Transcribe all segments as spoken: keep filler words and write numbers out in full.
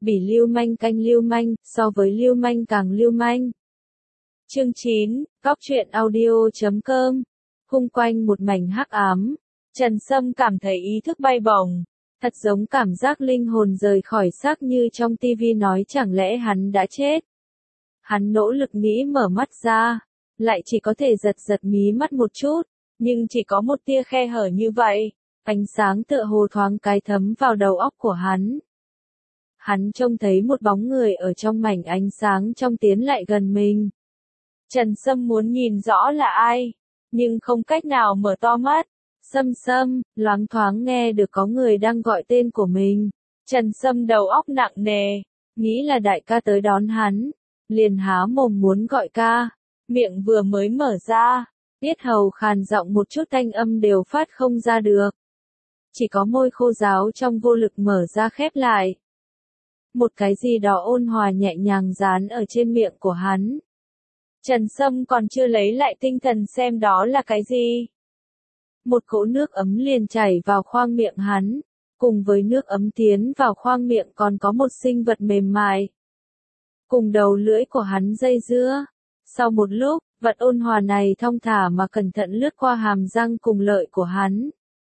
Bỉ lưu manh canh lưu manh, so với lưu manh càng lưu manh. Chương chín, Góc truyện audio chấm com. Khung quanh một mảnh hắc ám, Trần Sâm cảm thấy ý thức bay bổng, thật giống cảm giác linh hồn rời khỏi xác như trong tivi nói chẳng lẽ hắn đã chết. Hắn nỗ lực nghĩ mở mắt ra, lại chỉ có thể giật giật mí mắt một chút, nhưng chỉ có một tia khe hở như vậy, ánh sáng tựa hồ thoáng cái thấm vào đầu óc của hắn. Hắn trông thấy một bóng người ở trong mảnh ánh sáng trong tiến lại gần mình. Trần Sâm muốn nhìn rõ là ai, nhưng không cách nào mở to mắt. Sâm Sâm, loáng thoáng nghe được có người đang gọi tên của mình. Trần Sâm đầu óc nặng nề, nghĩ là đại ca tới đón hắn, liền há mồm muốn gọi ca, miệng vừa mới mở ra, yết hầu khàn giọng một chút thanh âm đều phát không ra được. Chỉ có môi khô ráo trong vô lực mở ra khép lại. Một cái gì đó ôn hòa nhẹ nhàng dán ở trên miệng của hắn. Trần Sâm còn chưa lấy lại tinh thần xem đó là cái gì. Một cỗ nước ấm liền chảy vào khoang miệng hắn, cùng với nước ấm tiến vào khoang miệng còn có một sinh vật mềm mại. Cùng đầu lưỡi của hắn dây dưa. Sau một lúc, vật ôn hòa này thong thả mà cẩn thận lướt qua hàm răng cùng lợi của hắn.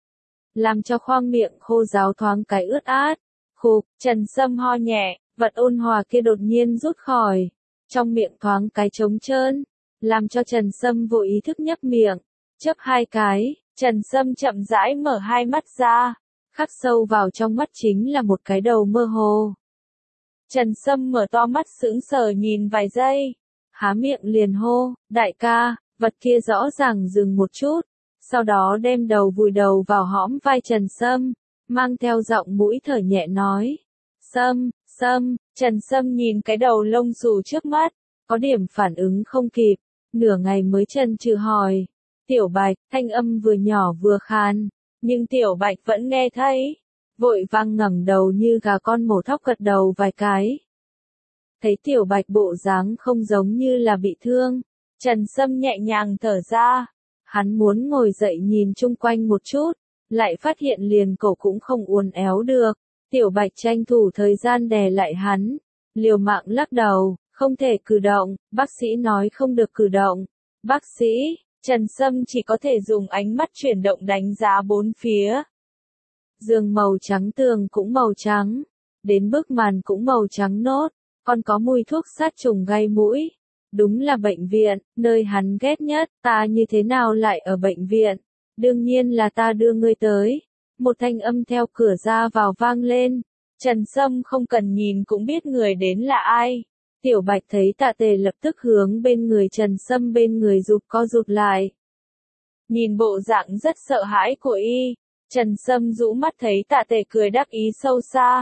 Làm cho khoang miệng khô ráo thoáng cái ướt át. Khục, Trần Sâm ho nhẹ, vật ôn hòa kia đột nhiên rút khỏi. Trong miệng thoáng cái trống trơn, làm cho Trần Sâm vô ý thức nhấp miệng. Chớp hai cái, Trần Sâm chậm rãi mở hai mắt ra. Khắc sâu vào trong mắt chính là một cái đầu mơ hồ. Trần Sâm mở to mắt sững sờ nhìn vài giây. Há miệng liền hô, đại ca, vật kia rõ ràng dừng một chút. Sau đó đem đầu vùi đầu vào hõm vai Trần Sâm, mang theo giọng mũi thở nhẹ nói. Sâm, Sâm, Trần Sâm nhìn cái đầu lông xù trước mắt, có điểm phản ứng không kịp, nửa ngày mới chần chừ hỏi. Tiểu Bạch, thanh âm vừa nhỏ vừa khan, nhưng Tiểu Bạch vẫn nghe thấy, vội vang ngẩng đầu như gà con mổ thóc gật đầu vài cái. Thấy Tiểu Bạch bộ dáng không giống như là bị thương, Trần Sâm nhẹ nhàng thở ra, hắn muốn ngồi dậy nhìn chung quanh một chút, lại phát hiện liền cổ cũng không uốn éo được. Tiểu Bạch tranh thủ thời gian đè lại hắn, liều mạng lắc đầu, không thể cử động, bác sĩ nói không được cử động. Bác sĩ, Trần Sâm chỉ có thể dùng ánh mắt chuyển động đánh giá bốn phía. Giường màu trắng, tường cũng màu trắng, đến bức màn cũng màu trắng nốt, còn có mùi thuốc sát trùng gai mũi. Đúng là bệnh viện, nơi hắn ghét nhất, ta như thế nào lại ở bệnh viện? Đương nhiên là ta đưa ngươi tới. Một thanh âm theo cửa ra vào vang lên. Trần Sâm không cần nhìn cũng biết người đến là ai. Tiểu Bạch thấy Tạ Tề lập tức hướng bên người Trần Sâm bên người rụt co rụt lại. Nhìn bộ dạng rất sợ hãi của y, Trần Sâm rũ mắt thấy Tạ Tề cười đắc ý sâu xa.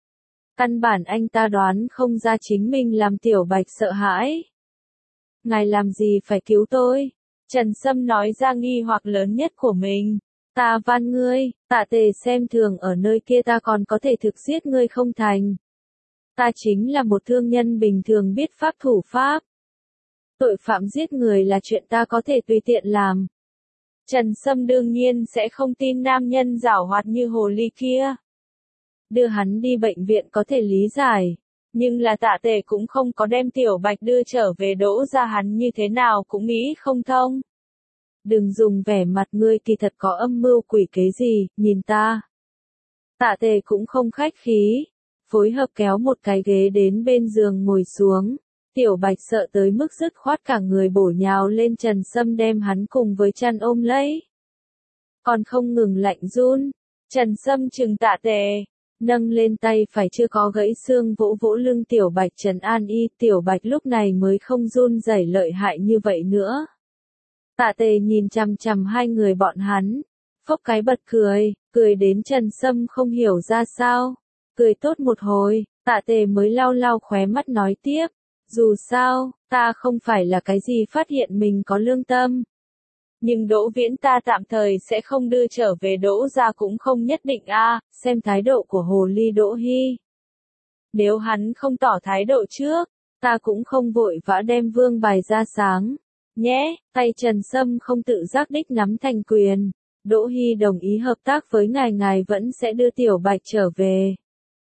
Căn bản anh ta đoán không ra chính mình làm Tiểu Bạch sợ hãi. Ngài làm gì phải cứu tôi? Trần Sâm nói ra nghi hoặc lớn nhất của mình. Ta van ngươi, Tạ Tề xem thường ở nơi kia ta còn có thể thực giết ngươi không thành. Ta chính là một thương nhân bình thường biết pháp thủ pháp. Tội phạm giết người là chuyện ta có thể tùy tiện làm. Trần Sâm đương nhiên sẽ không tin nam nhân giảo hoạt như hồ ly kia. Đưa hắn đi bệnh viện có thể lý giải. Nhưng là Tạ Tề cũng không có đem Tiểu Bạch đưa trở về đỗ ra hắn như thế nào cũng nghĩ không thông. Đừng dùng vẻ mặt ngươi kỳ thật có âm mưu quỷ kế gì, nhìn ta. Tạ Tề cũng không khách khí, phối hợp kéo một cái ghế đến bên giường ngồi xuống. Tiểu Bạch sợ tới mức dứt khoát cả người bổ nhào lên Trần Sâm đem hắn cùng với chăn ôm lấy. Còn không ngừng lạnh run, Trần Sâm trừng Tạ Tề, nâng lên tay phải chưa có gãy xương vỗ vỗ lưng Tiểu Bạch trấn an y. Tiểu Bạch lúc này mới không run rẩy lợi hại như vậy nữa. Tạ Tề nhìn chằm chằm hai người bọn hắn, phốc cái bật cười, cười đến Trần Sâm không hiểu ra sao. Cười tốt một hồi, Tạ Tề mới lau lau khóe mắt nói tiếp, dù sao, ta không phải là cái gì phát hiện mình có lương tâm. Nhưng Đỗ Viễn ta tạm thời sẽ không đưa trở về Đỗ ra cũng không nhất định a, à, xem thái độ của hồ ly Đỗ Hy. Nếu hắn không tỏ thái độ trước, ta cũng không vội vã đem vương bài ra sáng. Nhé, tay Trần Sâm không tự giác đích nắm thành quyền. Đỗ Hy đồng ý hợp tác với ngài, ngài vẫn sẽ đưa Tiểu Bạch trở về.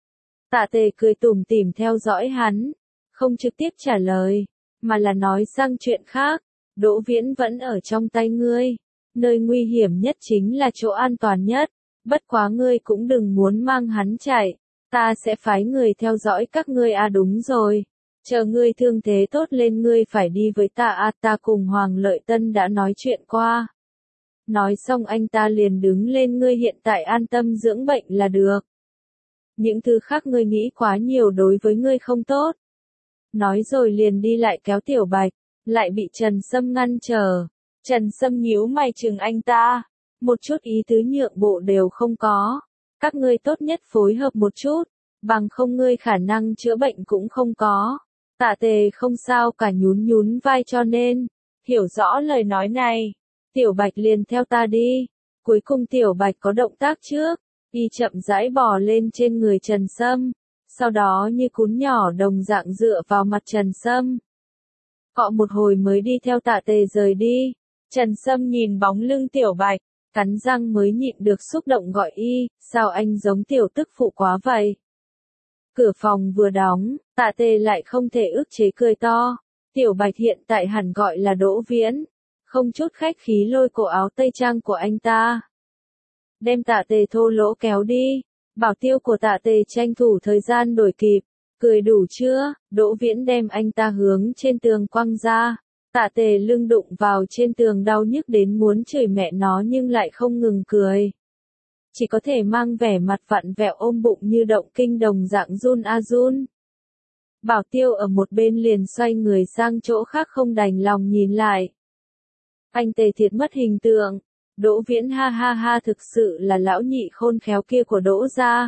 Tạ Tề cười tủm tỉm theo dõi hắn, không trực tiếp trả lời, mà là nói sang chuyện khác. Đỗ Viễn vẫn ở trong tay ngươi, nơi nguy hiểm nhất chính là chỗ an toàn nhất, bất quá ngươi cũng đừng muốn mang hắn chạy, ta sẽ phái người theo dõi các ngươi. À đúng rồi, chờ ngươi thương thế tốt lên ngươi phải đi với ta. À ta cùng Hoàng Lợi Tân đã nói chuyện qua. Nói xong anh ta liền đứng lên. Ngươi hiện tại an tâm dưỡng bệnh là được. Những thứ khác ngươi nghĩ quá nhiều đối với ngươi không tốt. Nói rồi liền đi lại kéo Tiểu Bạch, lại bị Trần Sâm ngăn trở. Trần Sâm nhíu mày chừng anh ta, một chút ý tứ nhượng bộ đều không có. Các ngươi tốt nhất phối hợp một chút, bằng không ngươi khả năng chữa bệnh cũng không có. Tạ Tề không sao cả nhún nhún vai cho nên, hiểu rõ lời nói này. Tiểu Bạch liền theo ta đi. Cuối cùng Tiểu Bạch có động tác trước, y chậm rãi bò lên trên người Trần Sâm, sau đó như cún nhỏ đồng dạng dựa vào mặt Trần Sâm. Cọ một hồi mới đi theo Tạ Tề rời đi. Trần Sâm nhìn bóng lưng Tiểu Bạch, cắn răng mới nhịn được xúc động gọi y, sao anh giống tiểu tức phụ quá vậy? Cửa phòng vừa đóng, Tạ Tề lại không thể ức chế cười to. Tiểu Bạch hiện tại hẳn gọi là Đỗ Viễn, không chút khách khí lôi cổ áo tây trang của anh ta, đem Tạ Tề thô lỗ kéo đi. Bảo tiêu của Tạ Tề tranh thủ thời gian đuổi kịp, cười đủ chưa? Đỗ Viễn đem anh ta hướng trên tường quăng ra. Tạ Tề lưng đụng vào trên tường đau nhức đến muốn chửi mẹ nó nhưng lại không ngừng cười. Chỉ có thể mang vẻ mặt vặn vẹo ôm bụng như động kinh đồng dạng run a run. Bảo tiêu ở một bên liền xoay người sang chỗ khác không đành lòng nhìn lại. Anh Tề thiệt mất hình tượng. Đỗ Viễn ha ha ha, thực sự là lão nhị khôn khéo kia của Đỗ gia.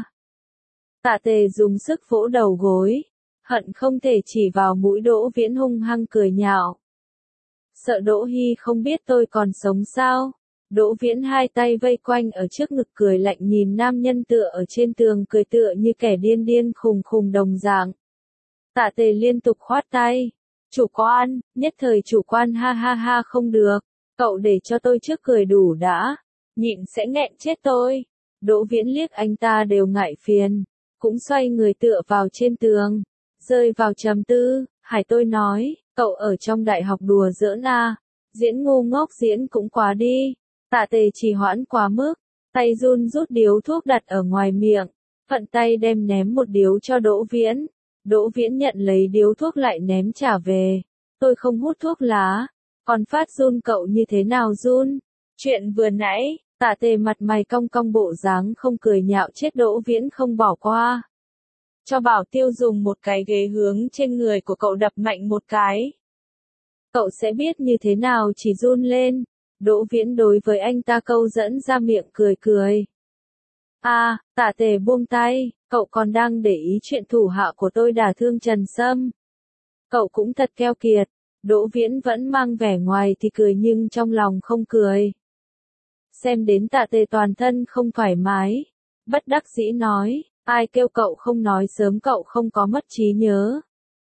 Tạ Tề dùng sức vỗ đầu gối, hận không thể chỉ vào mũi Đỗ Viễn hung hăng cười nhạo. Sợ Đỗ Hy không biết tôi còn sống sao? Đỗ Viễn hai tay vây quanh ở trước ngực cười lạnh nhìn nam nhân tựa ở trên tường cười tựa như kẻ điên điên khùng khùng đồng dạng. Tạ Tề liên tục khoát tay. Chủ quan, nhất thời chủ quan ha ha ha không được. Cậu để cho tôi trước cười đủ đã. Nhịn sẽ nghẹn chết tôi. Đỗ Viễn liếc anh ta đều ngại phiền. Cũng xoay người tựa vào trên tường. Rơi vào trầm tư. Hải tôi nói, cậu ở trong đại học đùa giỡn à. Diễn ngu ngốc diễn cũng quá đi. Tạ Tề trì hoãn quá mức. Tay run rút điếu thuốc đặt ở ngoài miệng. Phận tay đem ném một điếu cho Đỗ Viễn. Đỗ Viễn nhận lấy điếu thuốc lại ném trả về. Tôi không hút thuốc lá. Còn phát run cậu như thế nào run? Chuyện vừa nãy, Tạ Tề mặt mày cong cong bộ dáng không cười nhạo chết Đỗ Viễn không bỏ qua. Cho bảo tiêu dùng một cái ghế hướng trên người của cậu đập mạnh một cái. Cậu sẽ biết như thế nào chỉ run lên. Đỗ Viễn đối với anh ta câu dẫn ra miệng cười cười. À, Tạ Tề buông tay, cậu còn đang để ý chuyện thủ hạ của tôi đả thương Trần Sâm. Cậu cũng thật keo kiệt. Đỗ Viễn vẫn mang vẻ ngoài thì cười nhưng trong lòng không cười. Xem đến Tạ Tề toàn thân không thoải mái. Bất đắc dĩ nói, ai kêu cậu không nói sớm, cậu không có mất trí nhớ.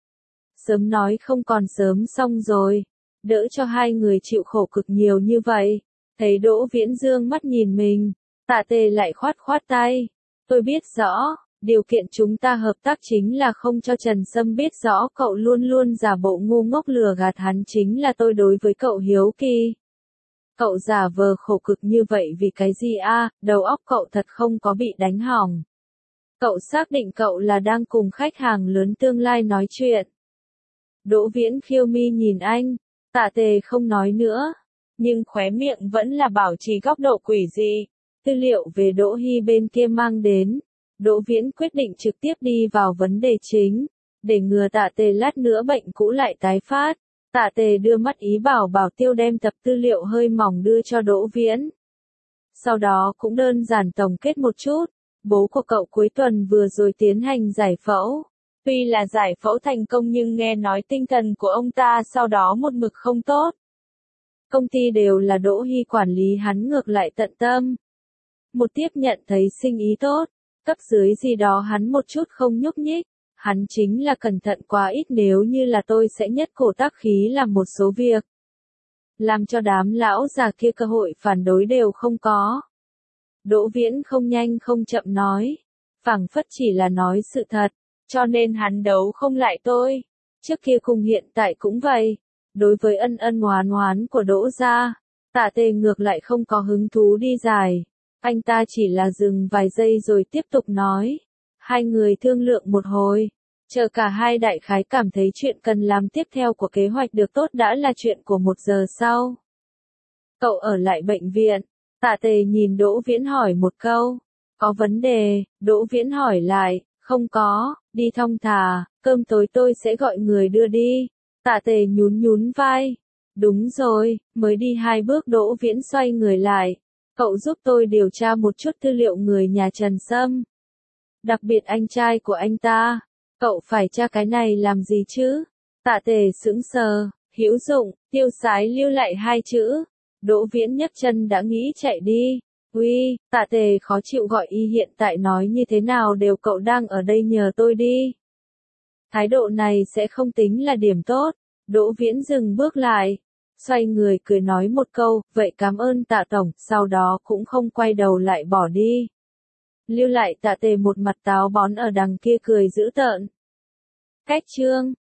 Sớm nói không còn sớm xong rồi. Đỡ cho hai người chịu khổ cực nhiều như vậy. Thấy Đỗ Viễn dương mắt nhìn mình, Tạ Tề lại khoát khoát tay. Tôi biết rõ, điều kiện chúng ta hợp tác chính là không cho Trần Sâm biết rõ cậu luôn luôn giả bộ ngu ngốc lừa gạt hắn, chính là tôi đối với cậu hiếu kỳ. Cậu giả vờ khổ cực như vậy vì cái gì a? Đầu óc cậu thật không có bị đánh hỏng. Cậu xác định cậu là đang cùng khách hàng lớn tương lai nói chuyện. Đỗ Viễn khiêu mi nhìn anh. Tạ Tề không nói nữa, nhưng khóe miệng vẫn là bảo trì góc độ quỷ dị. Tư liệu về Đỗ Hy bên kia mang đến. Đỗ Viễn quyết định trực tiếp đi vào vấn đề chính, để ngừa Tạ Tề lát nữa bệnh cũ lại tái phát. Tạ Tề đưa mắt ý bảo bảo tiêu đem tập tư liệu hơi mỏng đưa cho Đỗ Viễn. Sau đó cũng đơn giản tổng kết một chút, bố của cậu cuối tuần vừa rồi tiến hành giải phẫu. Tuy là giải phẫu thành công nhưng nghe nói tinh thần của ông ta sau đó một mực không tốt. Công ty đều là Đỗ Hy quản lý, hắn ngược lại tận tâm. Một tiếp nhận thấy sinh ý tốt, cấp dưới gì đó hắn một chút không nhúc nhích. Hắn chính là cẩn thận quá ít, nếu như là tôi sẽ nhất cổ tác khí làm một số việc. Làm cho đám lão già kia cơ hội phản đối đều không có. Đỗ Viễn không nhanh không chậm nói. phảng phất chỉ là nói sự thật, cho nên hắn đấu không lại tôi. Trước kia cùng hiện tại cũng vậy. Đối với ân ân oán oán của Đỗ gia, Tạ Tề ngược lại không có hứng thú đi dài. Anh ta chỉ là dừng vài giây rồi tiếp tục nói. Hai người thương lượng một hồi. Chờ cả hai đại khái cảm thấy chuyện cần làm tiếp theo của kế hoạch được tốt đã là chuyện của một giờ sau. Cậu ở lại bệnh viện. Tạ Tề nhìn Đỗ Viễn hỏi một câu. Có vấn đề, Đỗ Viễn hỏi lại. Không có, đi thong thả, cơm tối tôi sẽ gọi người đưa đi. Tạ Tề nhún nhún vai. Đúng rồi, mới đi hai bước Đỗ Viễn xoay người lại. Cậu giúp tôi điều tra một chút tư liệu người nhà Trần Sâm. Đặc biệt anh trai của anh ta. Cậu phải tra cái này làm gì chứ? Tạ Tề sững sờ, hữu dụng, tiêu sái lưu lại hai chữ. Đỗ Viễn nhấc chân đã nghĩ chạy đi. Uy, Tạ Tề khó chịu gọi y hiện tại nói như thế nào đều cậu đang ở đây nhờ tôi đi. Thái độ này sẽ không tính là điểm tốt. Đỗ Viễn dừng bước lại. Xoay người cười nói một câu, vậy cảm ơn Tạ Tổng, sau đó cũng không quay đầu lại bỏ đi. Lưu lại Tạ Tề một mặt táo bón ở đằng kia cười dữ tợn. Cách chương